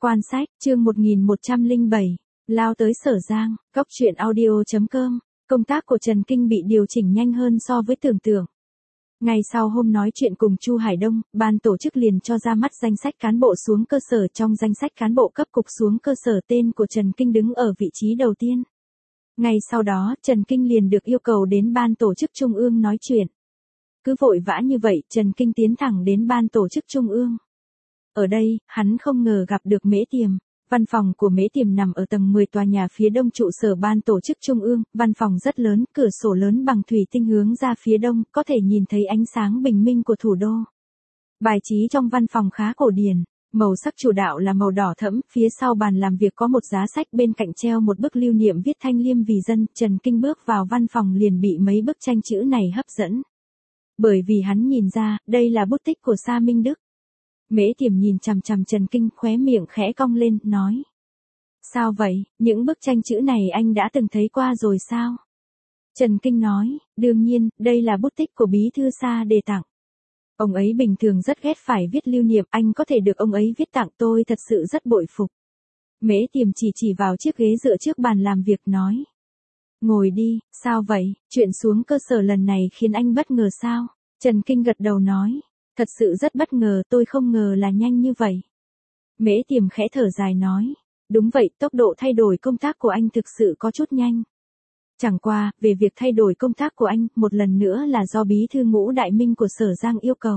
Quan sách, chương 1107, lao tới Sở Giang, Cóc truyện audio.com, công tác của Trần Kinh bị điều chỉnh nhanh hơn so với tưởng tượng. Ngày sau hôm nói chuyện cùng Chu Hải Đông, ban tổ chức liền cho ra mắt danh sách cán bộ xuống cơ sở. Trong danh sách cán bộ cấp cục xuống cơ sở, tên của Trần Kinh đứng ở vị trí đầu tiên. Ngày sau đó, Trần Kinh liền được yêu cầu đến ban tổ chức Trung ương nói chuyện. Cứ vội vã như vậy, Trần Kinh tiến thẳng đến ban tổ chức Trung ương. Ở đây, hắn không ngờ gặp được Mễ Tiềm. Văn phòng của Mễ Tiềm nằm ở tầng 10 tòa nhà phía đông trụ sở ban tổ chức Trung ương. Văn phòng rất lớn, cửa sổ lớn bằng thủy tinh hướng ra phía đông, có thể nhìn thấy ánh sáng bình minh của thủ đô. Bài trí trong văn phòng khá cổ điển, màu sắc chủ đạo là màu đỏ thẫm. Phía sau bàn làm việc có một giá sách, bên cạnh treo một bức lưu niệm viết Thanh Liêm vì dân. Trần Kinh bước vào văn phòng liền bị mấy bức tranh chữ này hấp dẫn. Bởi vì hắn nhìn ra, đây là bút tích của Sa Minh Đức. Mễ Tiềm nhìn chằm chằm Trần Kinh, khóe miệng khẽ cong lên, nói. Sao vậy, những bức tranh chữ này anh đã từng thấy qua rồi sao? Trần Kinh nói, đương nhiên, đây là bút tích của bí thư Sa đề tặng. Ông ấy bình thường rất ghét phải viết lưu niệm, anh có thể được ông ấy viết tặng tôi thật sự rất bội phục. Mễ Tiềm chỉ vào chiếc ghế dựa trước bàn làm việc nói. Ngồi đi, sao vậy, chuyện xuống cơ sở lần này khiến anh bất ngờ sao? Trần Kinh gật đầu nói. Thật sự rất bất ngờ, tôi không ngờ là nhanh như vậy. Mễ Tiềm khẽ thở dài nói. Đúng vậy, tốc độ thay đổi công tác của anh thực sự có chút nhanh. Chẳng qua, về việc thay đổi công tác của anh, một lần nữa là do bí thư Ngũ Đại Minh của Sở Giang yêu cầu.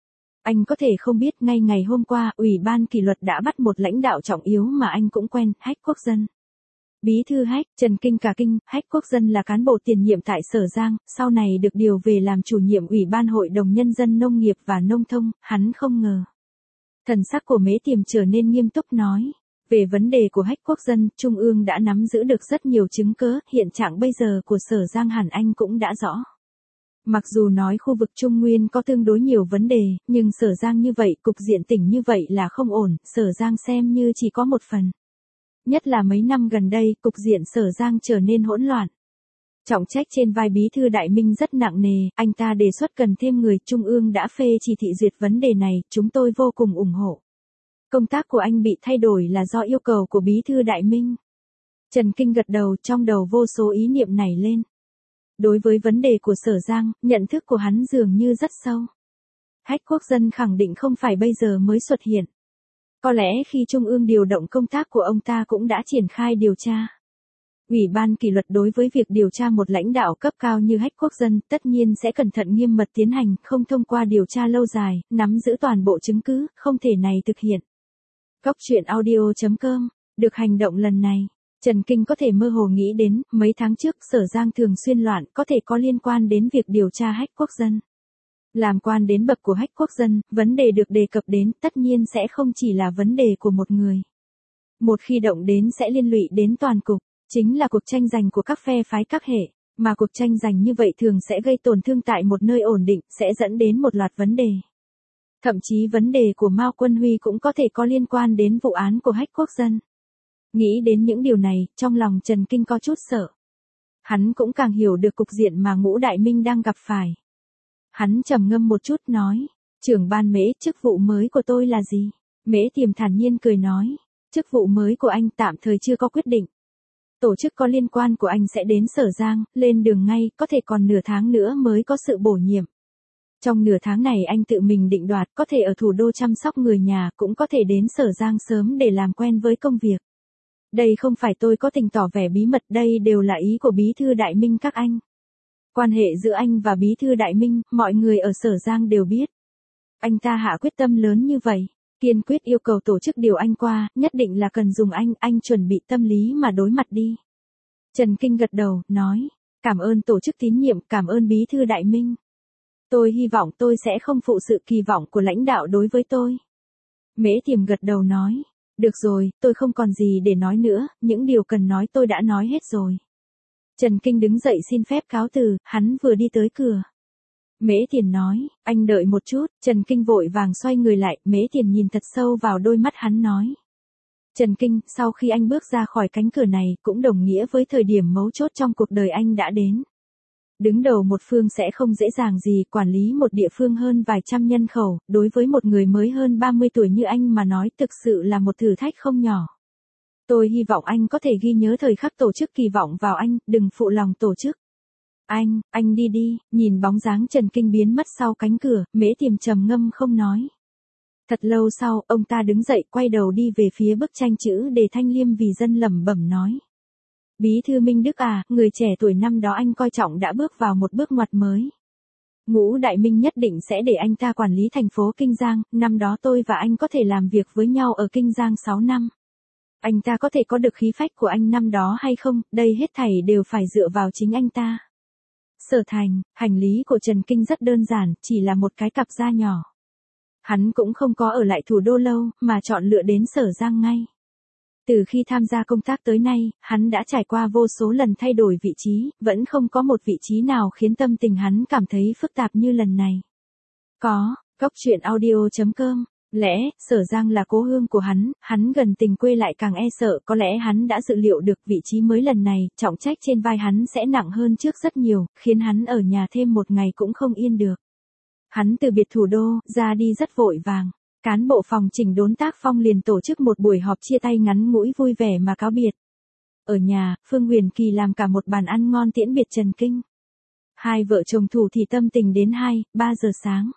Anh có thể không biết, ngay ngày hôm qua, Ủy ban kỷ luật đã bắt một lãnh đạo trọng yếu mà anh cũng quen, Hách Quốc Dân. Bí thư Hách, Trần Kinh cả kinh. Hách Quốc Dân là cán bộ tiền nhiệm tại Sở Giang, sau này được điều về làm chủ nhiệm Ủy ban Hội đồng Nhân dân Nông nghiệp và Nông thông, hắn không ngờ. Thần sắc của Mễ Tiềm trở nên nghiêm túc nói. Về vấn đề của Hách Quốc Dân, Trung ương đã nắm giữ được rất nhiều chứng cớ, hiện trạng bây giờ của Sở Giang hẳn anh cũng đã rõ. Mặc dù nói khu vực Trung Nguyên có tương đối nhiều vấn đề, nhưng Sở Giang như vậy, cục diện tỉnh như vậy là không ổn, Sở Giang xem như chỉ có một phần. Nhất là mấy năm gần đây, cục diện Sở Giang trở nên hỗn loạn. Trọng trách trên vai bí thư Đại Minh rất nặng nề, anh ta đề xuất cần thêm người, Trung ương đã phê chỉ thị duyệt vấn đề này, chúng tôi vô cùng ủng hộ. Công tác của anh bị thay đổi là do yêu cầu của bí thư Đại Minh. Trần Kinh gật đầu, trong đầu vô số ý niệm nảy lên. Đối với vấn đề của Sở Giang, nhận thức của hắn dường như rất sâu. Hách Quốc Dân khẳng định không phải bây giờ mới xuất hiện. Có lẽ khi Trung ương điều động công tác của ông ta cũng đã triển khai điều tra. Ủy ban kỷ luật đối với việc điều tra một lãnh đạo cấp cao như Hách Quốc Dân tất nhiên sẽ cẩn thận nghiêm mật tiến hành, không thông qua điều tra lâu dài, nắm giữ toàn bộ chứng cứ, không thể này thực hiện. Cóc truyện audio.com, được hành động lần này, Trần Kinh có thể mơ hồ nghĩ đến, mấy tháng trước Sở Giang thường xuyên loạn có thể có liên quan đến việc điều tra Hách Quốc Dân. Làm quan đến bậc của Hách Quốc Dân, vấn đề được đề cập đến tất nhiên sẽ không chỉ là vấn đề của một người. Một khi động đến sẽ liên lụy đến toàn cục, chính là cuộc tranh giành của các phe phái các hệ, mà cuộc tranh giành như vậy thường sẽ gây tổn thương tại một nơi ổn định, sẽ dẫn đến một loạt vấn đề. Thậm chí vấn đề của Mao Quân Huy cũng có thể có liên quan đến vụ án của Hách Quốc Dân. Nghĩ đến những điều này, trong lòng Trần Kinh có chút sợ. Hắn cũng càng hiểu được cục diện mà Ngũ Đại Minh đang gặp phải. Hắn trầm ngâm một chút nói, trưởng ban Mễ, chức vụ mới của tôi là gì? Mễ Tiềm thản nhiên cười nói, chức vụ mới của anh tạm thời chưa có quyết định. Tổ chức có liên quan của anh sẽ đến Sở Giang, lên đường ngay, có thể còn nửa tháng nữa mới có sự bổ nhiệm. Trong nửa tháng này anh tự mình định đoạt, có thể ở thủ đô chăm sóc người nhà, cũng có thể đến Sở Giang sớm để làm quen với công việc. Đây không phải tôi có tình tỏ vẻ bí mật, đây đều là ý của bí thư Đại Minh các anh. Quan hệ giữa anh và bí thư Đại Minh, mọi người ở Sở Giang đều biết. Anh ta hạ quyết tâm lớn như vậy, kiên quyết yêu cầu tổ chức điều anh qua, nhất định là cần dùng anh chuẩn bị tâm lý mà đối mặt đi. Trần Kinh gật đầu, nói, cảm ơn tổ chức tín nhiệm, cảm ơn bí thư Đại Minh. Tôi hy vọng tôi sẽ không phụ sự kỳ vọng của lãnh đạo đối với tôi. Mễ Tiềm gật đầu nói, được rồi, tôi không còn gì để nói nữa, những điều cần nói tôi đã nói hết rồi. Trần Kinh đứng dậy xin phép cáo từ, hắn vừa đi tới cửa. Mễ Tiềm nói, anh đợi một chút, Trần Kinh vội vàng xoay người lại, Mễ Tiềm nhìn thật sâu vào đôi mắt hắn nói. Trần Kinh, sau khi anh bước ra khỏi cánh cửa này, cũng đồng nghĩa với thời điểm mấu chốt trong cuộc đời anh đã đến. Đứng đầu một phương sẽ không dễ dàng gì, quản lý một địa phương hơn vài trăm nhân khẩu, đối với một người mới hơn 30 tuổi như anh mà nói thực sự là một thử thách không nhỏ. Tôi hy vọng anh có thể ghi nhớ thời khắc tổ chức kỳ vọng vào anh, đừng phụ lòng tổ chức. Anh đi đi, nhìn bóng dáng Trần Kinh biến mất sau cánh cửa, Mễ Tiềm trầm ngâm không nói. Thật lâu sau, ông ta đứng dậy quay đầu đi về phía bức tranh chữ Đề Thanh Liêm vì dân lẩm bẩm nói. Bí thư Minh Đức à, người trẻ tuổi năm đó anh coi trọng đã bước vào một bước ngoặt mới. Ngũ Đại Minh nhất định sẽ để anh ta quản lý thành phố Kinh Giang, năm đó tôi và anh có thể làm việc với nhau ở Kinh Giang 6 năm. Anh ta có thể có được khí phách của anh năm đó hay không, đây hết thảy đều phải dựa vào chính anh ta. Sở Thành, hành lý của Trần Kinh rất đơn giản, chỉ là một cái cặp da nhỏ. Hắn cũng không có ở lại thủ đô lâu, mà chọn lựa đến Sở Giang ngay. Từ khi tham gia công tác tới nay, hắn đã trải qua vô số lần thay đổi vị trí, vẫn không có một vị trí nào khiến tâm tình hắn cảm thấy phức tạp như lần này. Góc truyện audio.com. Lẽ, Sở Giang là cố hương của hắn gần tình quê lại càng e sợ, có lẽ hắn đã dự liệu được vị trí mới lần này, trọng trách trên vai hắn sẽ nặng hơn trước rất nhiều, khiến hắn ở nhà thêm một ngày cũng không yên được. Hắn từ biệt thủ đô, ra đi rất vội vàng. Cán bộ phòng Chỉnh Đốn Tác Phong liền tổ chức một buổi họp chia tay ngắn ngủi vui vẻ mà cáo biệt. Ở nhà, Phương Huyền Kỳ làm cả một bàn ăn ngon tiễn biệt Trần Kinh. Hai vợ chồng thủ thì tâm tình đến 2-3 giờ sáng.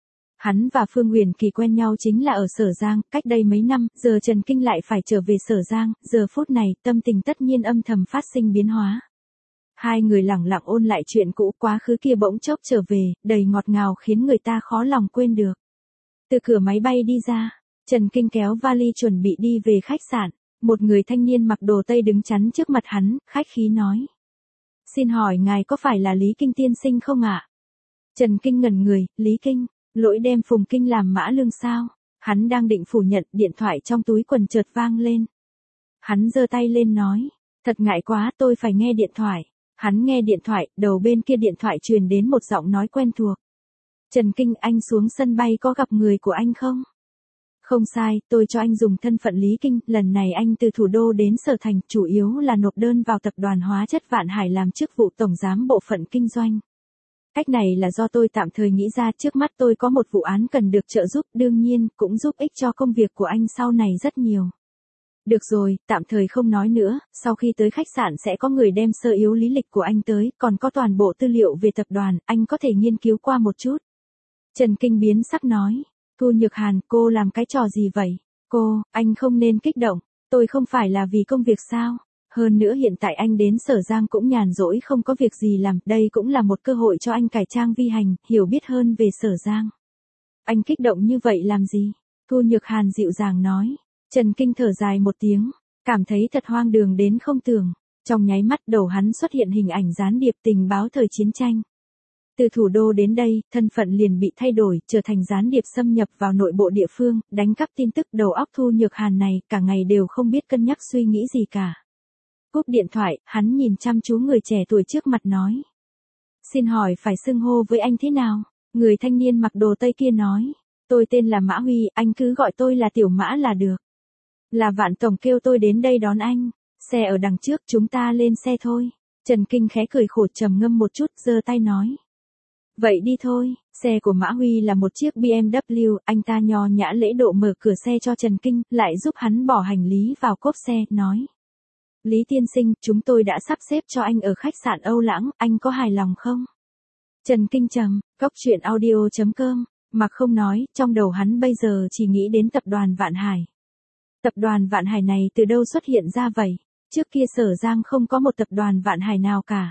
Hắn và Phương Huyền Kỳ quen nhau chính là ở Sở Giang, cách đây mấy năm, giờ Trần Kinh lại phải trở về Sở Giang, giờ phút này, tâm tình tất nhiên âm thầm phát sinh biến hóa. Hai người lẳng lặng ôn lại chuyện cũ, quá khứ kia bỗng chốc trở về, đầy ngọt ngào khiến người ta khó lòng quên được. Từ cửa máy bay đi ra, Trần Kinh kéo vali chuẩn bị đi về khách sạn, một người thanh niên mặc đồ Tây đứng chắn trước mặt hắn, khách khí nói. Xin hỏi ngài có phải là Lý Kinh tiên sinh không ạ? Trần Kinh ngẩn người, Lý Kinh, lỗi đem Phùng Kinh làm mã lương sao? Hắn đang định phủ nhận, điện thoại trong túi quần chợt vang lên. Hắn giơ tay lên nói, thật ngại quá tôi phải nghe điện thoại. Hắn nghe điện thoại, đầu bên kia điện thoại truyền đến một giọng nói quen thuộc. Trần Kinh, anh xuống sân bay có gặp người của anh không? Không sai, tôi cho anh dùng thân phận Lý Kinh, lần này anh từ thủ đô đến Sở Thành, chủ yếu là nộp đơn vào tập đoàn hóa chất Vạn Hải làm chức vụ tổng giám bộ phận kinh doanh. Cách này là do tôi tạm thời nghĩ ra, trước mắt tôi có một vụ án cần được trợ giúp, đương nhiên, cũng giúp ích cho công việc của anh sau này rất nhiều. Được rồi, tạm thời không nói nữa, sau khi tới khách sạn sẽ có người đem sơ yếu lý lịch của anh tới, còn có toàn bộ tư liệu về tập đoàn, anh có thể nghiên cứu qua một chút. Trần Kinh biến sắc nói, Thu Nhược Hàn, cô làm cái trò gì vậy? Anh không nên kích động, tôi không phải là vì công việc sao? Hơn nữa hiện tại anh đến Sở Giang cũng nhàn rỗi không có việc gì làm, đây cũng là một cơ hội cho anh cải trang vi hành, hiểu biết hơn về Sở Giang. Anh kích động như vậy làm gì? Thu Nhược Hàn dịu dàng nói. Trần Kinh thở dài một tiếng, cảm thấy thật hoang đường đến không tưởng. Trong nháy mắt đầu hắn xuất hiện hình ảnh gián điệp tình báo thời chiến tranh. Từ thủ đô đến đây, thân phận liền bị thay đổi, trở thành gián điệp xâm nhập vào nội bộ địa phương, đánh cắp tin tức. Đầu óc Thu Nhược Hàn này, cả ngày đều không biết cân nhắc suy nghĩ gì cả. Cúp điện thoại, hắn nhìn chăm chú người trẻ tuổi trước mặt nói. Xin hỏi phải xưng hô với anh thế nào? Người thanh niên mặc đồ Tây kia nói. Tôi tên là Mã Huy, anh cứ gọi tôi là Tiểu Mã là được. Là Vạn Tổng kêu tôi đến đây đón anh. Xe ở đằng trước, chúng ta lên xe thôi. Trần Kinh khẽ cười khổ trầm ngâm một chút, giơ tay nói. Vậy đi thôi. Xe của Mã Huy là một chiếc BMW, anh ta nho nhã lễ độ mở cửa xe cho Trần Kinh, lại giúp hắn bỏ hành lý vào cốp xe, nói. Lý tiên sinh, chúng tôi đã sắp xếp cho anh ở khách sạn Âu Lãng, anh có hài lòng không? Trần Kinh trầm, góc truyện audio.com, mặc không nói, trong đầu hắn bây giờ chỉ nghĩ đến tập đoàn Vạn Hải. Tập đoàn Vạn Hải này từ đâu xuất hiện ra vậy? Trước kia Sở Giang không có một tập đoàn Vạn Hải nào cả.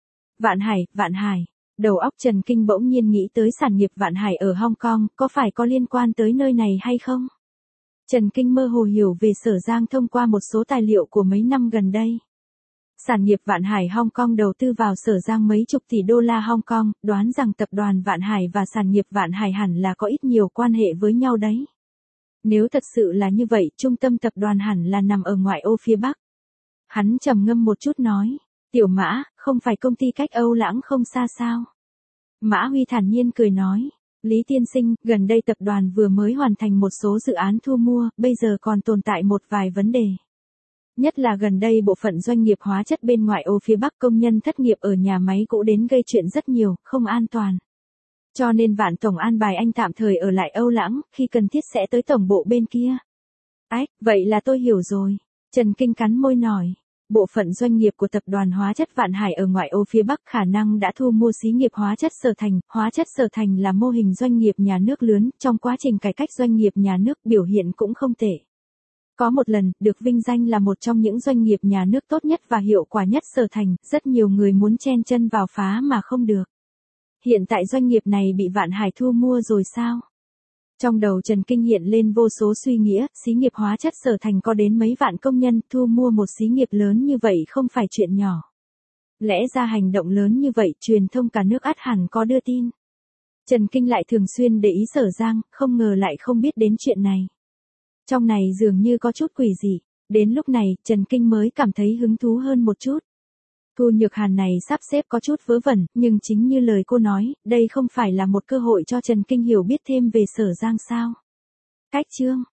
Vạn Hải. Đầu óc Trần Kinh bỗng nhiên nghĩ tới sản nghiệp Vạn Hải ở Hong Kong, có phải có liên quan tới nơi này hay không? Trần Kinh mơ hồ hiểu về Sở Giang thông qua một số tài liệu của mấy năm gần đây. Sản nghiệp Vạn Hải Hong Kong đầu tư vào Sở Giang mấy chục tỷ đô la Hong Kong, đoán rằng tập đoàn Vạn Hải và sản nghiệp Vạn Hải hẳn là có ít nhiều quan hệ với nhau đấy. Nếu thật sự là như vậy, trung tâm tập đoàn hẳn là nằm ở ngoại ô phía Bắc. Hắn trầm ngâm một chút nói, Tiểu Mã, không phải công ty cách Âu Lãng không xa sao? Mã Huy thản nhiên cười nói, Lý tiên sinh, gần đây tập đoàn vừa mới hoàn thành một số dự án thu mua, bây giờ còn tồn tại một vài vấn đề. Nhất là gần đây bộ phận doanh nghiệp hóa chất bên ngoại ô phía Bắc công nhân thất nghiệp ở nhà máy cũ đến gây chuyện rất nhiều, không an toàn. Cho nên Vạn Tổng an bài anh tạm thời ở lại Âu Lãng, khi cần thiết sẽ tới tổng bộ bên kia. Ái, vậy là tôi hiểu rồi. Trần Kinh cắn môi nói. Bộ phận doanh nghiệp của tập đoàn hóa chất Vạn Hải ở ngoại ô phía Bắc khả năng đã thu mua xí nghiệp hóa chất Sở Thành. Hóa chất Sở Thành là mô hình doanh nghiệp nhà nước lớn, trong quá trình cải cách doanh nghiệp nhà nước biểu hiện cũng không tệ. Có một lần, được vinh danh là một trong những doanh nghiệp nhà nước tốt nhất và hiệu quả nhất Sở Thành, rất nhiều người muốn chen chân vào phá mà không được. Hiện tại doanh nghiệp này bị Vạn Hải thu mua rồi sao? Trong đầu Trần Kinh hiện lên vô số suy nghĩa, xí nghiệp hóa chất Sở Thành có đến mấy vạn công nhân, thu mua một xí nghiệp lớn như vậy không phải chuyện nhỏ. Lẽ ra hành động lớn như vậy, truyền thông cả nước ắt hẳn có đưa tin. Trần Kinh lại thường xuyên để ý Sở Giang, không ngờ lại không biết đến chuyện này. Trong này dường như có chút quỷ dị, đến lúc này Trần Kinh mới cảm thấy hứng thú hơn một chút. Thu Nhược Hàn này sắp xếp có chút vớ vẩn, nhưng chính như lời cô nói, đây không phải là một cơ hội cho Trần Kinh hiểu biết thêm về Sở Giang sao. Cách chương